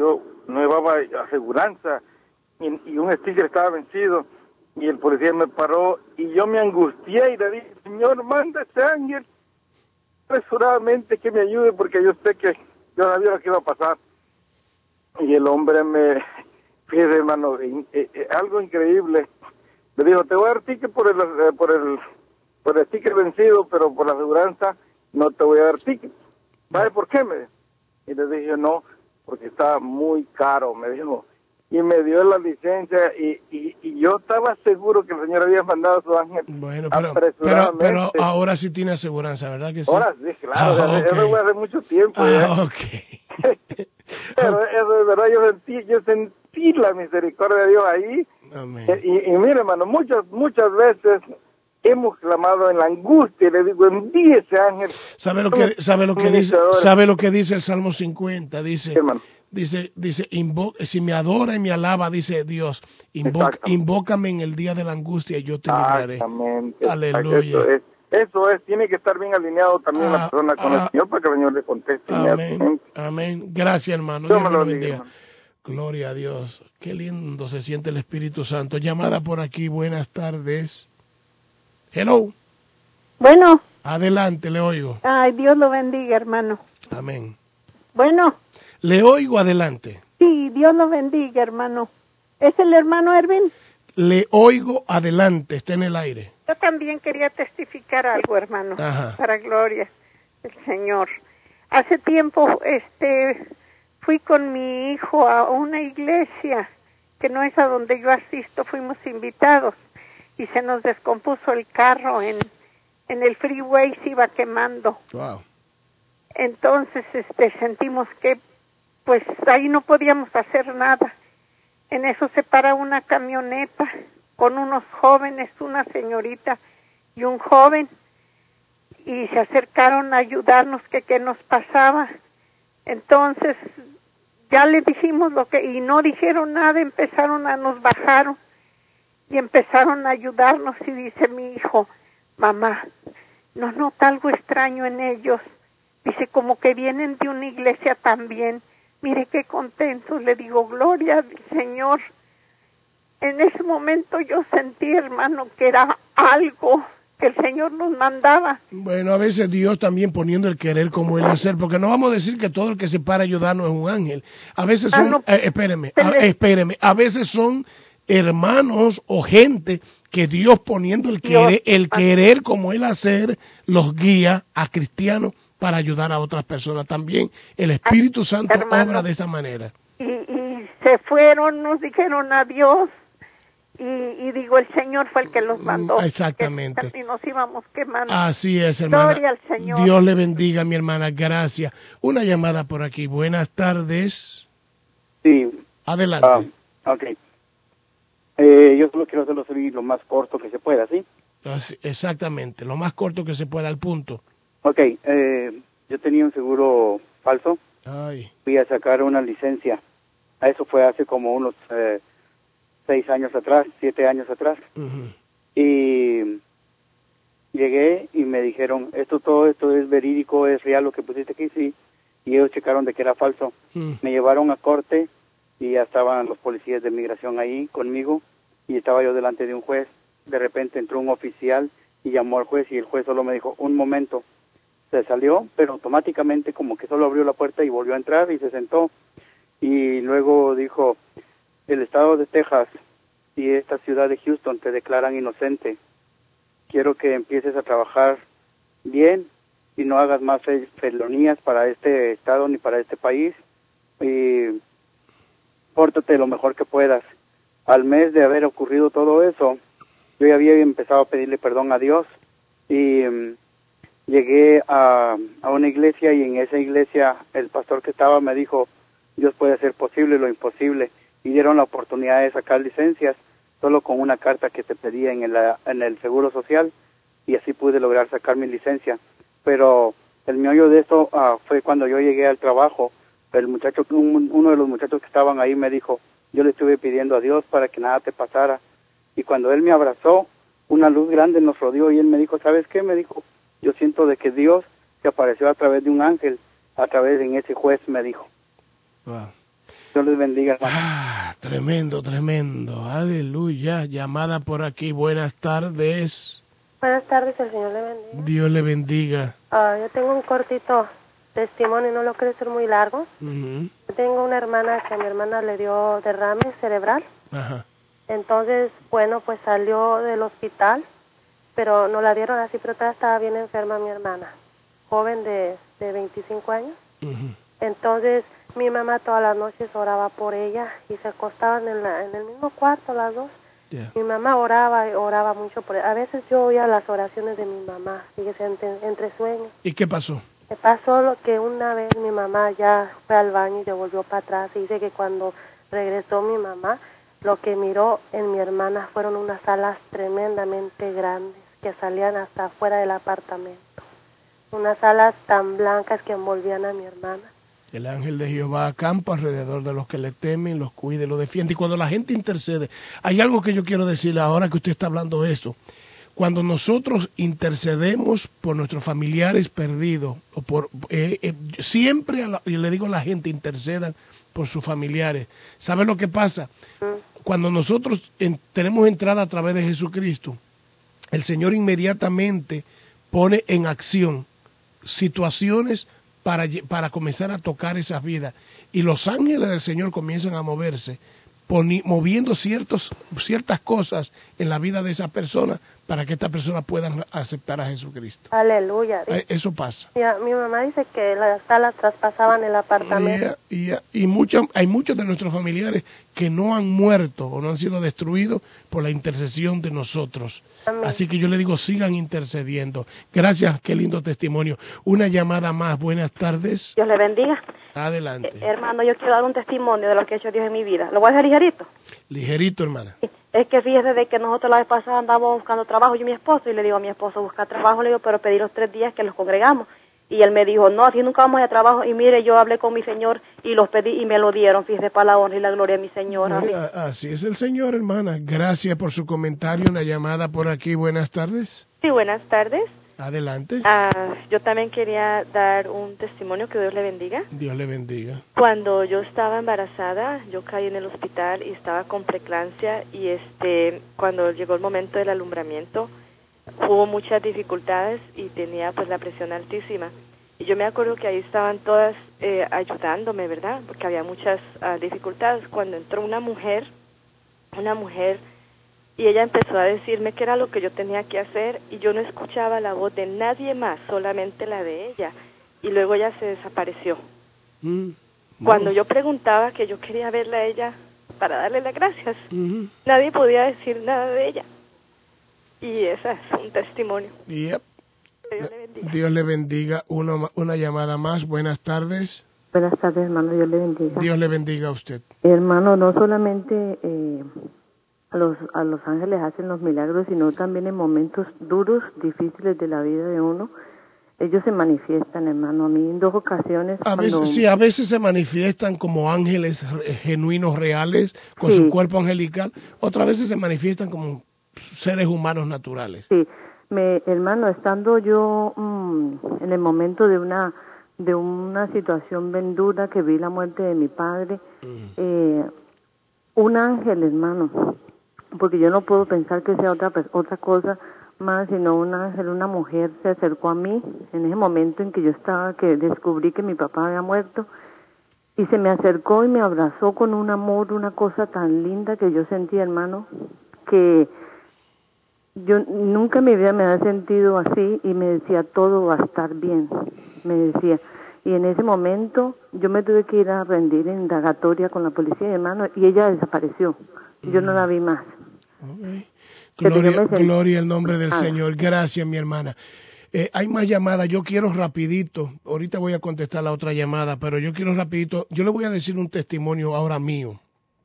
aseguranza, y un sticker estaba vencido, y el policía me paró, y yo me angustié y le dije, Señor, manda ese ángel apresuradamente que me ayude, porque yo sé que yo sabía lo que iba a pasar. y el hombre me pide, hermano, algo increíble. Me dijo, te voy a dar ticket por el ticket vencido, pero por la aseguranza no te voy a dar ticket. ¿Sabe por qué? Y le dije, no, porque está muy caro, me dijo. Y me dio la licencia y yo estaba seguro que el Señor había mandado a su ángel. Bueno, pero ahora sí tiene aseguranza, ¿verdad que sí? Ahora sí, claro, okay. Eso fue hace mucho tiempo. Okay. Pero eso es verdad, yo sentí la misericordia de Dios ahí. Amén. Y mire, hermano, muchas veces hemos clamado en la angustia y le digo, envíe ese ángel. ¿Sabe lo que dice el Salmo 50? Dice, si me adora y me alaba, dice Dios, invócame en el día de la angustia y yo te libraré. Exactamente. Aleluya. Eso es, tiene que estar bien alineado también la persona con el Señor para que el Señor le conteste. Amén. Gracias, hermano. Dios me lo bendiga. Gloria a Dios. Qué lindo se siente el Espíritu Santo. Llamada por aquí. Buenas tardes. Hello. Bueno. Adelante, le oigo. Ay, Dios lo bendiga, hermano. Amén. Bueno. Le oigo, adelante. Sí, Dios lo bendiga, hermano. ¿Es el hermano Erwin? Le oigo, adelante, está en el aire. Yo también quería testificar algo, hermano. Ajá. Para gloria del Señor. Hace tiempo, fui con mi hijo a una iglesia que no es a donde yo asisto, fuimos invitados y se nos descompuso el carro en el freeway, se iba quemando. Wow. Entonces, sentimos que pues ahí no podíamos hacer nada. En eso se para una camioneta con unos jóvenes, una señorita y un joven, y se acercaron a ayudarnos que qué nos pasaba. Entonces ya le dijimos y no dijeron nada, nos bajaron y empezaron a ayudarnos, y dice mi hijo, mamá, ¿no nota algo extraño en ellos? Dice, como que vienen de una iglesia también. Mire qué contentos. Le digo, gloria al Señor. En ese momento yo sentí, hermano, que era algo que el Señor nos mandaba. Bueno, a veces Dios también poniendo el querer como el hacer, porque no vamos a decir que todo el que se para a ayudarnos es un ángel. A veces son, espéreme, a veces son hermanos o gente que Dios poniendo el querer como el hacer los guía a cristianos para ayudar a otras personas. También el Espíritu Santo obra de esa manera. Y se fueron, nos dijeron adiós, y digo, el Señor fue el que los mandó. Exactamente. Y nos íbamos quemando. Así es, hermana. Gloria al Señor. Dios le bendiga, mi hermana. Gracias. Una llamada por aquí. Buenas tardes. Sí. Adelante. Ok. Yo solo quiero hacerlo lo más corto que se pueda, ¿sí? Exactamente. Lo más corto que se pueda, al punto. Ok, yo tenía un seguro falso. Ay. Fui a sacar una licencia. Eso fue hace como unos 6 años atrás, 7 años atrás. Uh-huh. Y llegué y me dijeron, todo esto es verídico, es real lo que pusiste aquí, sí. Y ellos checaron de que era falso. Me llevaron a corte y ya estaban los policías de migración ahí conmigo y estaba yo delante de un juez. De repente entró un oficial y llamó al juez y el juez solo me dijo, un momento. Se salió, pero automáticamente como que solo abrió la puerta y volvió a entrar y se sentó. Y luego dijo, el estado de Texas y esta ciudad de Houston te declaran inocente. Quiero que empieces a trabajar bien y no hagas más felonías para este estado ni para este país. Y pórtate lo mejor que puedas. Al mes de haber ocurrido todo eso, yo ya había empezado a pedirle perdón a Dios y llegué a una iglesia y en esa iglesia el pastor que estaba me dijo, Dios puede hacer posible lo imposible, y dieron la oportunidad de sacar licencias solo con una carta que te pedía en el Seguro Social, y así pude lograr sacar mi licencia. Pero el meollo de esto fue cuando yo llegué al trabajo. Uno de los muchachos que estaban ahí me dijo, yo le estuve pidiendo a Dios para que nada te pasara, y cuando él me abrazó, una luz grande nos rodeó y él me dijo, ¿sabes qué? Me dijo, yo siento de que Dios se apareció a través de un ángel, a través de ese juez, me dijo. Wow. Dios les bendiga, hermano. Tremendo, tremendo. Aleluya. Llamada por aquí. Buenas tardes. Buenas tardes, el Señor le bendiga. Dios le bendiga. Yo tengo un cortito testimonio no lo quiero ser muy largo. Tengo una hermana que a mi hermana le dio derrame cerebral. Ajá. Entonces, bueno, pues salió del hospital, pero no la dieron así, pero todavía estaba bien enferma mi hermana, joven de 25 años. Entonces, mi mamá todas las noches oraba por ella y se acostaban en el mismo cuarto las dos. Mi mamá oraba mucho por ella. A veces yo oía las oraciones de mi mamá, fíjese, entre sueños. ¿Y qué pasó? Me pasó lo que una vez mi mamá ya fue al baño y se volvió para atrás y dice que cuando regresó mi mamá, lo que miró en mi hermana fueron unas alas tremendamente grandes que salían hasta afuera del apartamento. Unas alas tan blancas que envolvían a mi hermana. El ángel de Jehová acampa alrededor de los que le temen, los cuida y los defiende. Y cuando la gente intercede, hay algo que yo quiero decirle ahora que usted está hablando de eso. Cuando nosotros intercedemos por nuestros familiares perdidos, o por siempre le digo a la gente, intercedan por sus familiares. ¿Sabe lo que pasa? Cuando nosotros tenemos entrada a través de Jesucristo, el Señor inmediatamente pone en acción situaciones para comenzar a tocar esas vidas. Y los ángeles del Señor comienzan a moverse, moviendo ciertas cosas en la vida de esa persona para que esta persona pueda aceptar a Jesucristo. Aleluya. Eso pasa. Mi mamá dice que las alas traspasaban el apartamento. Y hay muchos de nuestros familiares que no han muerto o no han sido destruidos por la intercesión de nosotros. Amén. Así que yo le digo, sigan intercediendo. Gracias, qué lindo testimonio. Una llamada más. Buenas tardes. Dios le bendiga. Adelante. Hermano, yo quiero dar un testimonio de lo que ha hecho Dios en mi vida. ¿Lo voy a hacer ligerito? Ligerito, hermana. Es que fíjese de que nosotros la vez pasada andábamos buscando trabajo, yo y mi esposo, y le digo a mi esposo, busca trabajo, le digo, pero pedí los 3 días que los congregamos. Y él me dijo, no, así nunca vamos a ir a trabajo. Y mire, yo hablé con mi Señor y los pedí y me lo dieron, fíjese, para la honra y la gloria de mi Señor. Así es el Señor, hermana. Gracias por su comentario. Una llamada por aquí. Buenas tardes. Sí, buenas tardes. Adelante. Yo también quería dar un testimonio, que Dios le bendiga. Dios le bendiga. Cuando yo estaba embarazada, yo caí en el hospital y estaba con preeclampsia y cuando llegó el momento del alumbramiento, hubo muchas dificultades y tenía pues la presión altísima. Y yo me acuerdo que ahí estaban todas ayudándome, ¿verdad? Porque había muchas dificultades. Cuando entró una mujer, y ella empezó a decirme qué era lo que yo tenía que hacer y yo no escuchaba la voz de nadie más, solamente la de ella. Y luego ella se desapareció. Cuando yo preguntaba que yo quería verla a ella para darle las gracias, nadie podía decir nada de ella. Y ese es un testimonio. Yep. Dios le bendiga. Una llamada más. Buenas tardes. Buenas tardes, hermano. Dios le bendiga. Dios le bendiga a usted. Hermano, no solamente a los ángeles hacen los milagros, sino también en momentos duros, difíciles de la vida de uno. Ellos se manifiestan, hermano. A mí en 2 ocasiones... A veces se manifiestan como ángeles genuinos, reales, con su cuerpo angelical. Otras veces se manifiestan como seres humanos naturales. Sí, hermano, estando yo en el momento de una situación bien dura, que vi la muerte de mi padre, un ángel, hermano, porque yo no puedo pensar que sea otra cosa más, sino un ángel, una mujer se acercó a mí en ese momento en que yo estaba, que descubrí que mi papá había muerto, y se me acercó y me abrazó con un amor, una cosa tan linda que yo sentí, hermano, que yo nunca en mi vida me había sentido así, y me decía, todo va a estar bien, me decía. Y en ese momento yo me tuve que ir a rendir en indagatoria con la policía, hermano, y ella desapareció. Yo no la vi más. Okay. Gloria al nombre del Señor. Gracias, mi hermana. Hay más llamadas. Yo quiero rapidito, ahorita voy a contestar la otra llamada, pero yo quiero rapidito, yo le voy a decir un testimonio ahora mío.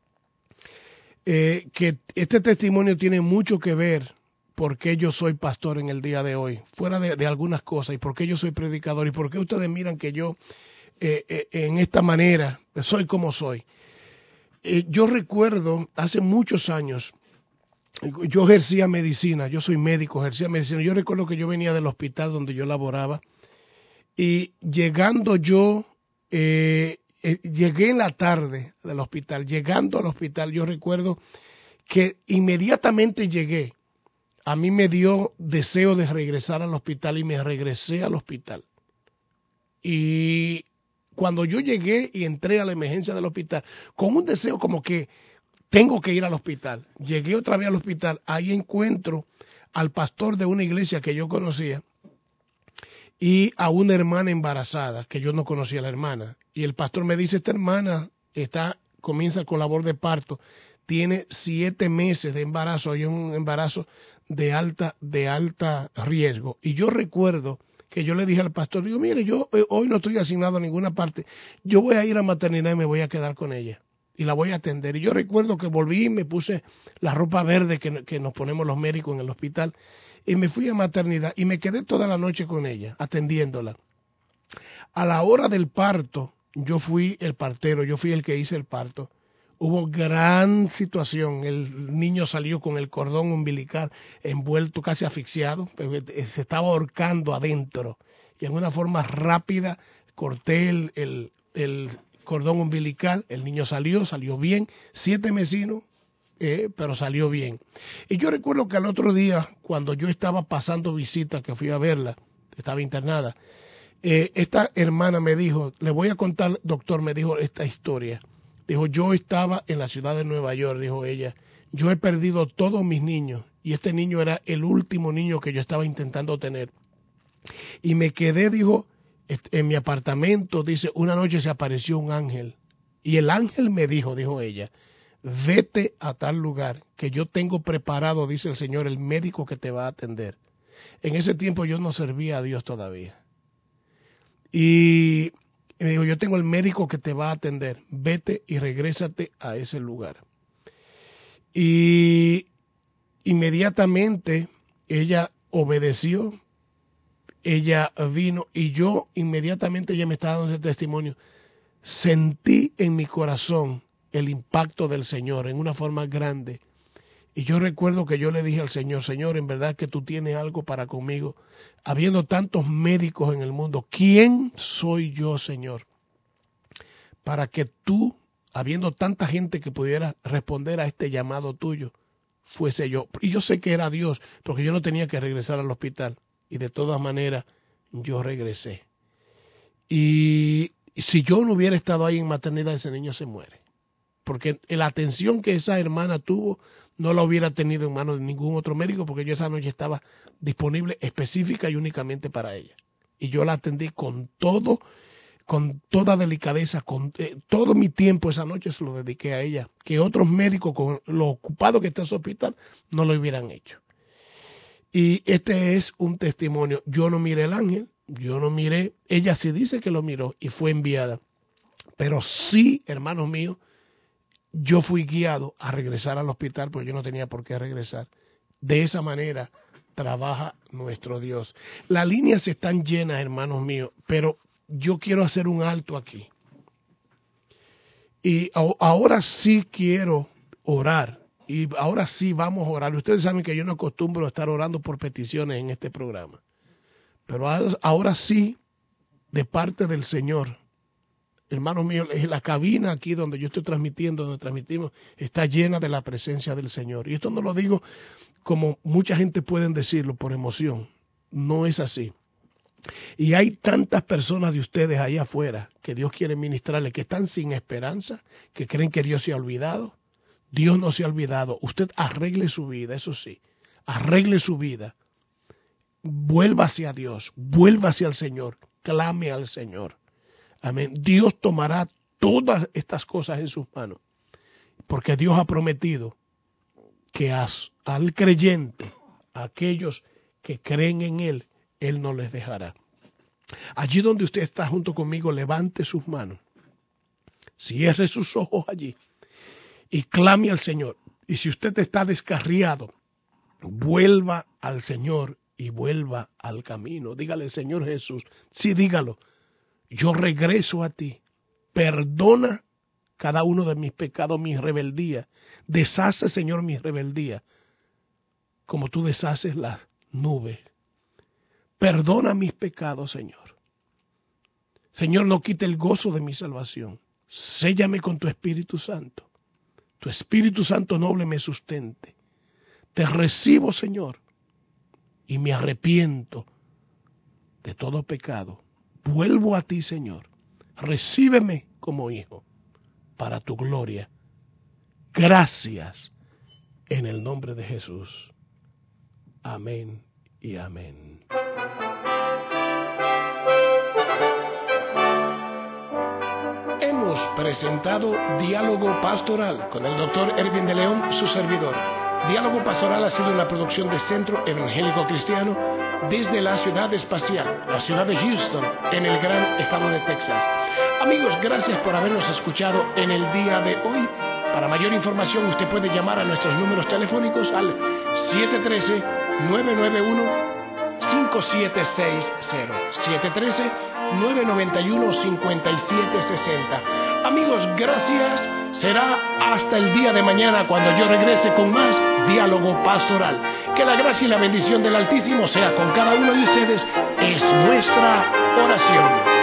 Que este testimonio tiene mucho que ver por qué yo soy pastor en el día de hoy, fuera de algunas cosas, y por qué yo soy predicador, y por qué ustedes miran que yo en esta manera soy como soy. Yo recuerdo hace muchos años, yo ejercía medicina, yo soy médico, ejercía medicina. Yo recuerdo que yo venía del hospital donde yo laboraba, y llegando yo, llegué en la tarde del hospital. Llegando al hospital, yo recuerdo que inmediatamente llegué, a mí me dio deseo de regresar al hospital y me regresé al hospital. Y cuando yo llegué y entré a la emergencia del hospital, con un deseo como que tengo que ir al hospital, llegué otra vez al hospital, ahí encuentro al pastor de una iglesia que yo conocía y a una hermana embarazada, que yo no conocía a la hermana. Y el pastor me dice, esta hermana comienza con labor de parto, tiene 7 meses de embarazo, hay un embarazo de alta riesgo. Y yo recuerdo que yo le dije al pastor, digo, mire, yo hoy no estoy asignado a ninguna parte, yo voy a ir a maternidad y me voy a quedar con ella y la voy a atender. Y yo recuerdo que volví y me puse la ropa verde que nos ponemos los médicos en el hospital y me fui a maternidad y me quedé toda la noche con ella, atendiéndola. A la hora del parto, yo fui el partero, yo fui el que hice el parto. Hubo gran situación, el niño salió con el cordón umbilical envuelto, casi asfixiado, se estaba ahorcando adentro. Y en una forma rápida corté el cordón umbilical, el niño salió bien, 7 mesinos, pero salió bien. Y yo recuerdo que al otro día, cuando yo estaba pasando visita, que fui a verla, estaba internada, esta hermana me dijo, le voy a contar, doctor, me dijo esta historia. Dijo, yo estaba en la ciudad de Nueva York, dijo ella, yo he perdido todos mis niños y este niño era el último niño que yo estaba intentando tener. Y me quedé, dijo, en mi apartamento, dice, una noche se apareció un ángel y el ángel me dijo, dijo ella, vete a tal lugar que yo tengo preparado, dice el Señor, el médico que te va a atender. En ese tiempo yo no servía a Dios todavía. Y me dijo, yo tengo el médico que te va a atender, vete y regrésate a ese lugar. Y inmediatamente ella obedeció, ella vino y yo inmediatamente, ella me estaba dando ese testimonio, sentí en mi corazón el impacto del Señor en una forma grande. Y yo recuerdo que yo le dije al Señor, Señor, en verdad que tú tienes algo para conmigo. Habiendo tantos médicos en el mundo, ¿quién soy yo, Señor? Para que tú, habiendo tanta gente que pudiera responder a este llamado tuyo, fuese yo. Y yo sé que era Dios, porque yo no tenía que regresar al hospital. Y de todas maneras, yo regresé. Y si yo no hubiera estado ahí en maternidad, ese niño se muere. Porque la atención que esa hermana tuvo, no la hubiera tenido en manos de ningún otro médico, porque yo esa noche estaba disponible específica y únicamente para ella. Y yo la atendí con toda delicadeza, con todo mi tiempo esa noche se lo dediqué a ella, que otros médicos, con lo ocupado que está en su hospital, no lo hubieran hecho. Y este es un testimonio. Yo no miré el ángel, yo no miré, ella sí dice que lo miró y fue enviada. Pero sí, hermanos míos, yo fui guiado a regresar al hospital porque yo no tenía por qué regresar. De esa manera trabaja nuestro Dios. Las líneas están llenas, hermanos míos, pero yo quiero hacer un alto aquí. Y ahora sí quiero orar. Y ahora sí vamos a orar. Ustedes saben que yo no acostumbro a estar orando por peticiones en este programa. Pero ahora sí, de parte del Señor, hermanos míos, la cabina aquí donde yo estoy transmitiendo, donde transmitimos, está llena de la presencia del Señor. Y esto no lo digo como mucha gente pueden decirlo por emoción. No es así. Y hay tantas personas de ustedes allá afuera que Dios quiere ministrarles, que están sin esperanza, que creen que Dios se ha olvidado. Dios no se ha olvidado. Usted arregle su vida, eso sí. Arregle su vida. Vuelva hacia Dios. Vuelva hacia el Señor. Clame al Señor. Amén. Dios tomará todas estas cosas en sus manos. Porque Dios ha prometido que al creyente, a aquellos que creen en Él, Él no les dejará. Allí donde usted está junto conmigo, levante sus manos. Cierre sus ojos allí. Y clame al Señor. Y si usted está descarriado, vuelva al Señor y vuelva al camino. Dígale, Señor Jesús, sí, dígalo. Yo regreso a ti. Perdona cada uno de mis pecados, mis rebeldías. Deshace, Señor, mis rebeldías, como tú deshaces las nubes. Perdona mis pecados, Señor. Señor, no quite el gozo de mi salvación. Séllame con tu Espíritu Santo. Tu Espíritu Santo noble me sustente. Te recibo, Señor, y me arrepiento de todo pecado. Vuelvo a ti, Señor. recíbeme como hijo, para tu gloria. Gracias, en el nombre de Jesús. Amén y amén. Hemos presentado Diálogo Pastoral con el Dr. Erwin de León, su servidor. Diálogo Pastoral ha sido una producción de Centro Evangélico Cristiano desde la ciudad espacial, la ciudad de Houston, en el gran estado de Texas. Amigos, gracias por habernos escuchado en el día de hoy. Para mayor información, usted puede llamar a nuestros números telefónicos al 713-991-5760, 713-991-5760. Amigos, gracias. Será hasta el día de mañana cuando yo regrese con más Diálogo Pastoral. Que la gracia y la bendición del Altísimo sea con cada uno de ustedes. Es nuestra oración.